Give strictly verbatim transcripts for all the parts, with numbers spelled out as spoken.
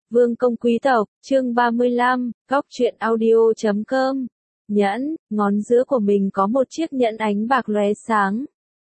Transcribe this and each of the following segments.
Vương công quý tộc, chương ba mươi lăm, góc truyện audio chấm com. Nhẫn, ngón giữa của mình có một chiếc nhẫn ánh bạc lóe sáng.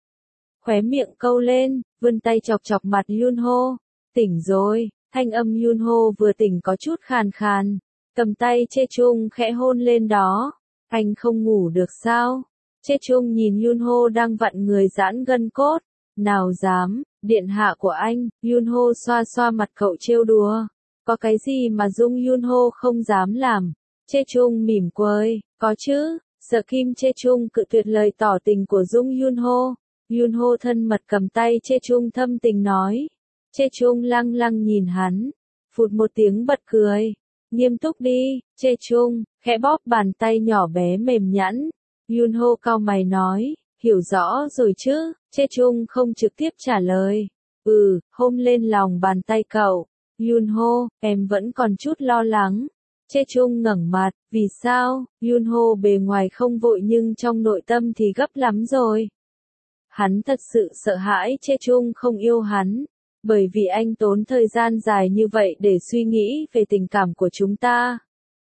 Khóe miệng câu lên, vươn tay chọc chọc mặt Yunho. Tỉnh rồi, thanh âm Yunho vừa tỉnh có chút khàn khàn. Cầm tay Chê Chung khẽ hôn lên đó. Anh không ngủ được sao? Chê Chung nhìn Yunho đang vặn người giãn gân cốt. Nào dám, điện hạ của anh, Yunho xoa xoa mặt cậu trêu đùa. Có cái gì mà Dung Yunho không dám làm? Chê Chung mỉm cười, có chứ. Sở Kim Chê Chung cự tuyệt lời tỏ tình của Dung Yunho. Yunho thân mật cầm tay Chê Chung thâm tình nói. Chê Chung lăng lăng nhìn hắn. Phụt một tiếng bật cười. Nghiêm túc đi, Chê Chung, khẽ bóp bàn tay nhỏ bé mềm nhẵn. Yunho cau mày nói, hiểu rõ rồi chứ. Chê Chung không trực tiếp trả lời. Ừ, hôn lên lòng bàn tay cậu. Yunho, em vẫn còn chút lo lắng. Chê Chung ngẩng mặt, vì sao? Yunho bề ngoài không vội nhưng trong nội tâm thì gấp lắm rồi. Hắn thật sự sợ hãi Chê Chung không yêu hắn. Bởi vì anh tốn thời gian dài như vậy để suy nghĩ về tình cảm của chúng ta.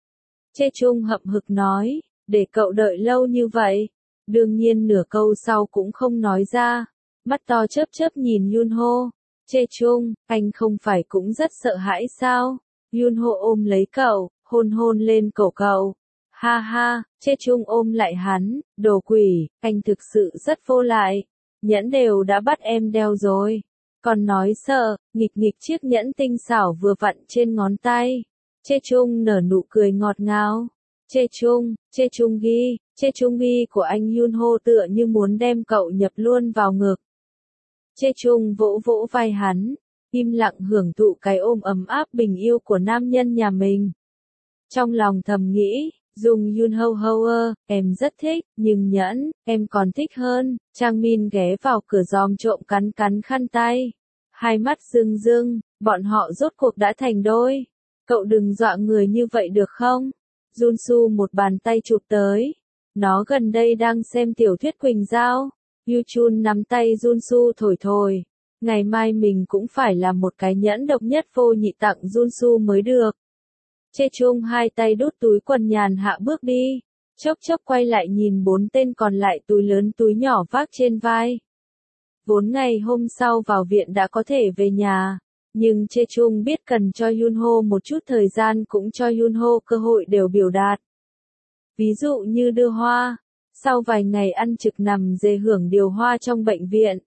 Chê Chung hậm hực nói, để cậu đợi lâu như vậy. Đương nhiên nửa câu sau cũng không nói ra. Mắt to chớp chớp nhìn Yunho. Chê Chung, anh không phải cũng rất sợ hãi sao? Yunho ôm lấy cậu, hôn hôn lên cổ cậu. Ha ha, Chê Chung ôm lại hắn, đồ quỷ, anh thực sự rất vô lại. Nhẫn đều đã bắt em đeo rồi. Còn nói sợ, nghịch nghịch chiếc nhẫn tinh xảo vừa vặn trên ngón tay. Chê Chung nở nụ cười ngọt ngào. Chê Chung, Chê Chung ghi, Chê Chung ghi của anh Yunho tựa như muốn đem cậu nhập luôn vào ngực. Chê Chung vỗ vỗ vai hắn, im lặng hưởng thụ cái ôm ấm áp bình yêu của nam nhân nhà mình. Trong lòng thầm nghĩ, Dung Yunho Hoa, em rất thích, nhưng nhẫn, em còn thích hơn. Trang Min ghé vào cửa giòm trộm cắn cắn khăn tay. Hai mắt rưng rưng, bọn họ rốt cuộc đã thành đôi. Cậu đừng dọa người như vậy được không? Junsu một bàn tay chụp tới. Nó gần đây đang xem tiểu thuyết Quỳnh Giao. Yu Chun nắm tay Junsu thổi thổi. Ngày mai mình cũng phải làm một cái nhẫn độc nhất vô nhị tặng Junsu mới được. Chê Chung hai tay đút túi quần nhàn hạ bước đi. Chốc chốc quay lại nhìn bốn tên còn lại túi lớn túi nhỏ vác trên vai. Vốn ngày hôm sau vào viện đã có thể về nhà. Nhưng Chê Chung biết cần cho Yunho một chút thời gian cũng cho Yunho cơ hội đều biểu đạt. Ví dụ như đưa hoa. Sau vài ngày ăn trực nằm dề hưởng điều hoa trong bệnh viện.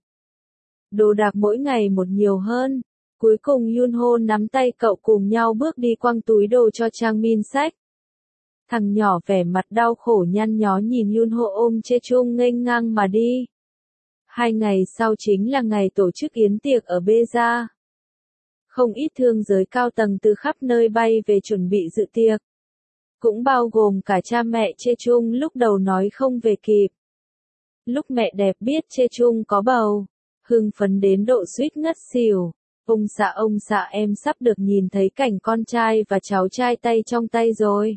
Đồ đạc mỗi ngày một nhiều hơn. Cuối cùng Yunho nắm tay cậu cùng nhau bước đi quăng túi đồ cho Trang Min xách. Thằng nhỏ vẻ mặt đau khổ nhăn nhó nhìn Yunho ôm Chê Chung nghênh ngang mà đi. Hai ngày sau chính là ngày tổ chức yến tiệc ở Bê Gia. Không ít thương giới cao tầng từ khắp nơi bay về chuẩn bị dự tiệc. Cũng bao gồm cả cha mẹ Chê Chung lúc đầu nói không về kịp. Lúc mẹ đẹp biết Chê Chung có bầu, hưng phấn đến độ suýt ngất xỉu. Ông xã ông xã em sắp được nhìn thấy cảnh con trai và cháu trai tay trong tay rồi.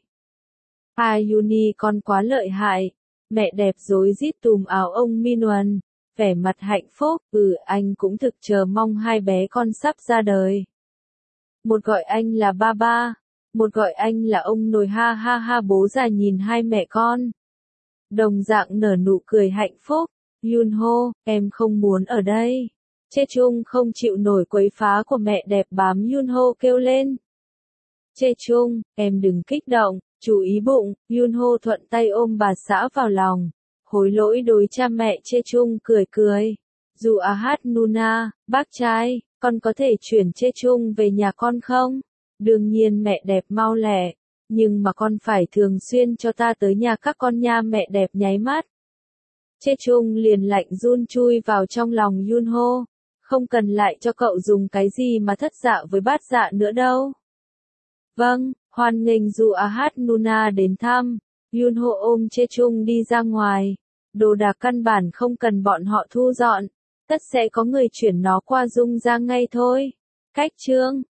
Ayuni con quá lợi hại. Mẹ đẹp rối rít tùm áo ông Minwon, vẻ mặt hạnh phúc, ừ anh cũng thực chờ mong hai bé con sắp ra đời. Một gọi anh là ba ba, một gọi anh là ông nội ha ha ha bố già nhìn hai mẹ con. Đồng dạng nở nụ cười hạnh phúc, Yunho, em không muốn ở đây. Chê Chung không chịu nổi quấy phá của mẹ đẹp bám Yunho kêu lên. Chê Chung, em đừng kích động, chú ý bụng, Yunho thuận tay ôm bà xã vào lòng. Hối lỗi đối cha mẹ Chê Chung cười cười. Dù Ahat Nuna, bác trai, con có thể chuyển Chê Chung về nhà con không? Đương nhiên mẹ đẹp mau lẹ, nhưng mà con phải thường xuyên cho ta tới nhà các con nha mẹ đẹp nháy mắt. Chê Chung liền lạnh run chui vào trong lòng Yunho. Không cần lại cho cậu dùng cái gì mà thất dạ với bát dạ nữa đâu. Vâng, hoan nghênh dù Ahat Nuna đến thăm. Yunho ôm Chê Chung đi ra ngoài. Đồ đạc căn bản không cần bọn họ thu dọn. Tất sẽ có người chuyển nó qua Dung ra ngay thôi. Cách chương